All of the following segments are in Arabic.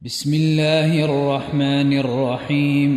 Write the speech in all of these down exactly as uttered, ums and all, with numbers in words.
بسم الله الرحمن الرحيم.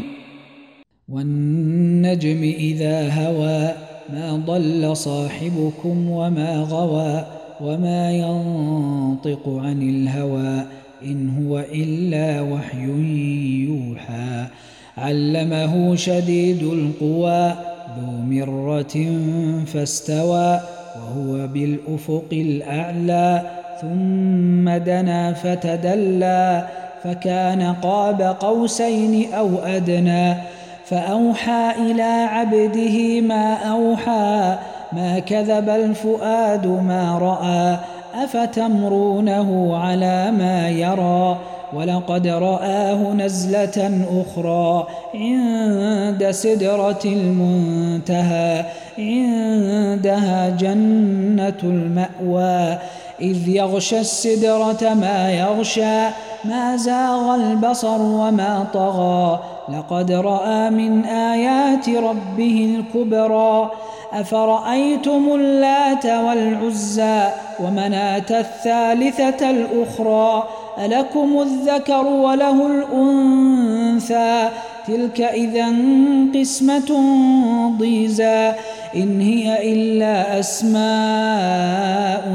والنجم إذا هوى ما ضل صاحبكم وما غوى وما ينطق عن الهوى إن هو إلا وحي يوحى علمه شديد القوى ذو مرة فاستوى وهو بالأفق الأعلى ثم دنا فتدلى فكان قاب قوسين أو أدنى فأوحى إلى عبده ما أوحى ما كذب الفؤاد ما رأى أفتمرونه على ما يرى ولقد رآه نزلة أخرى عند سدرة المنتهى عندها جنة المأوى إذ يغشى السدرة ما يغشى ما زاغ البصر وما طغى لقد رأى من آيات ربه الكبرى أفرأيتم اللات والعزى ومناة الثالثة الأخرى ألكم الذكر وله الأنثى تلك إذا قسمة ضيزى إن هي إلا أسماء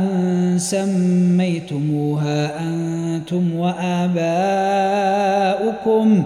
سميتموها أنتم وآباؤكم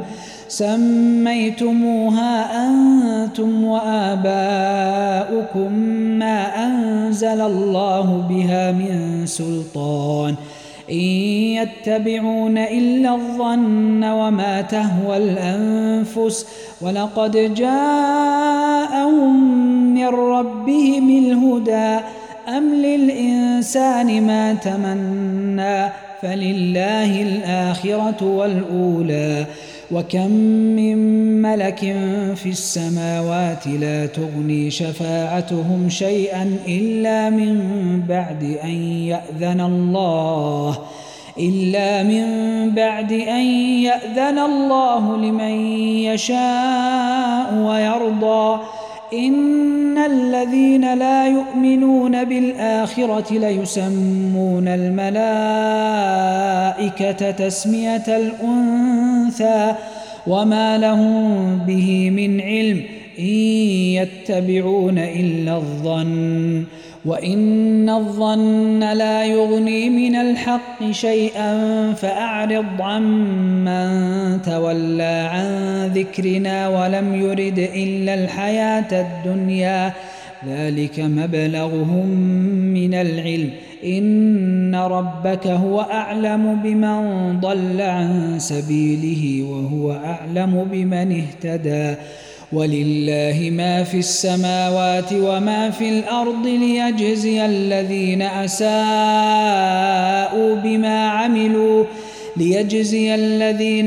سميتموها أنتم وآباؤكم ما أنزل الله بها من سلطان إن يتبعون إلا الظن وما تهوى الأنفس ولقد جاءهم من ربهم الهدى أم للإنسان ما تمنى فلله الآخرة والأولى وكم من ملك في السماوات لا تغني شفاعتهم شيئا إلا من بعد أن يأذن الله إلا من بعد أن يأذن الله لمن يشاء ويرضى إن الذين لا يؤمنون بالآخرة ليسمون الملائكة تسمية الأنثى وما لهم به من علم إن يتبعون إلا الظن وإن الظن لا يغني من الحق شيئا فأعرض عمن تولى عن ذكرنا ولم يرد إلا الحياة الدنيا ذلك مبلغهم من العلم إن ربك هو أعلم بمن ضل عن سبيله وهو أعلم بمن اهتدى ولله ما في السماوات وما في الأرض ليجزي الذين أساءوا بما عملوا ليجزي الذين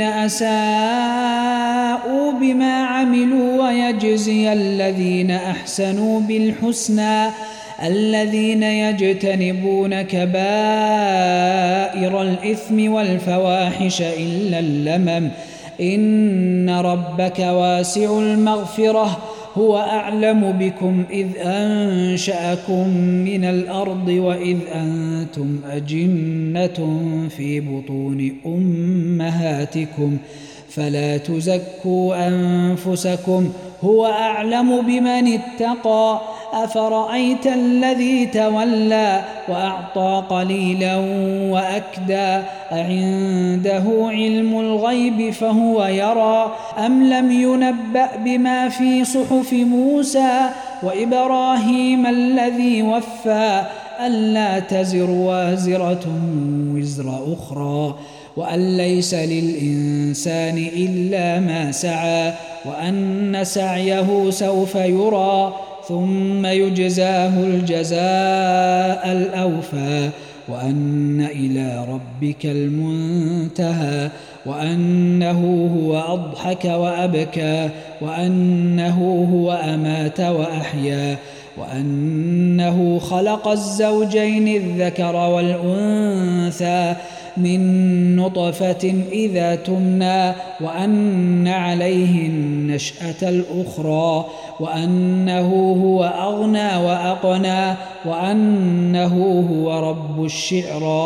أساءوا بما عملوا ويجزي الذين أحسنوا بالحسنى الذين يجتنبون كبائر الإثم والفواحش إلا اللمم إن ربك واسع المغفرة هو أعلم بكم إذ أنشأكم من الأرض وإذ أنتم أجنة في بطون أمهاتكم فلا تزكوا أنفسكم هو أعلم بمن اتقى أفرأيت الذي تولى وأعطى قليلا وأكدى أعنده علم الغيب فهو يرى أم لم ينبأ بما في صحف موسى وإبراهيم الذي وفى ألا تزر وازرة وزر أخرى وأن ليس للإنسان إلا ما سعى وأن سعيه سوف يرى ثم يجزاه الجزاء الأوفى وأن إلى ربك المنتهى وأنه هو أضحك وأبكى وأنه هو أمات وأحيا وأنه خلق الزوجين الذكر والأنثى من نطفة إذا تمنى وأن عليه النشأة الأخرى وأنه هو أغنى وأقنى وأنه هو رب الشعرى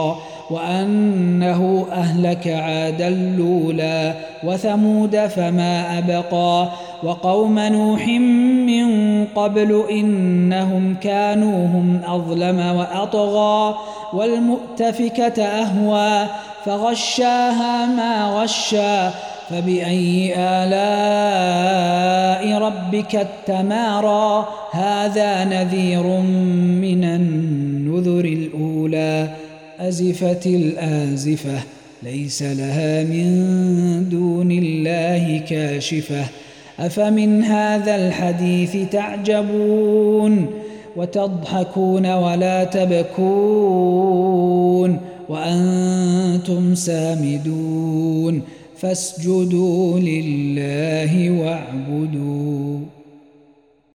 وأنه أهلك عادا الأولى وثمود فما أبقى وقوم نوح من قبل إنهم كانوا هم أظلم وأطغى والمؤتفكة أهوى فغشاها ما غشى فبأي آلاء ربك التمارى هذا نذير من النذر الأولى أزفت الآزفة ليس لها من دون الله كاشفة أفمن هذا الحديث تعجبون وتضحكون ولا تبكون وأنتم سامدون فاسجدوا لله واعبدوا.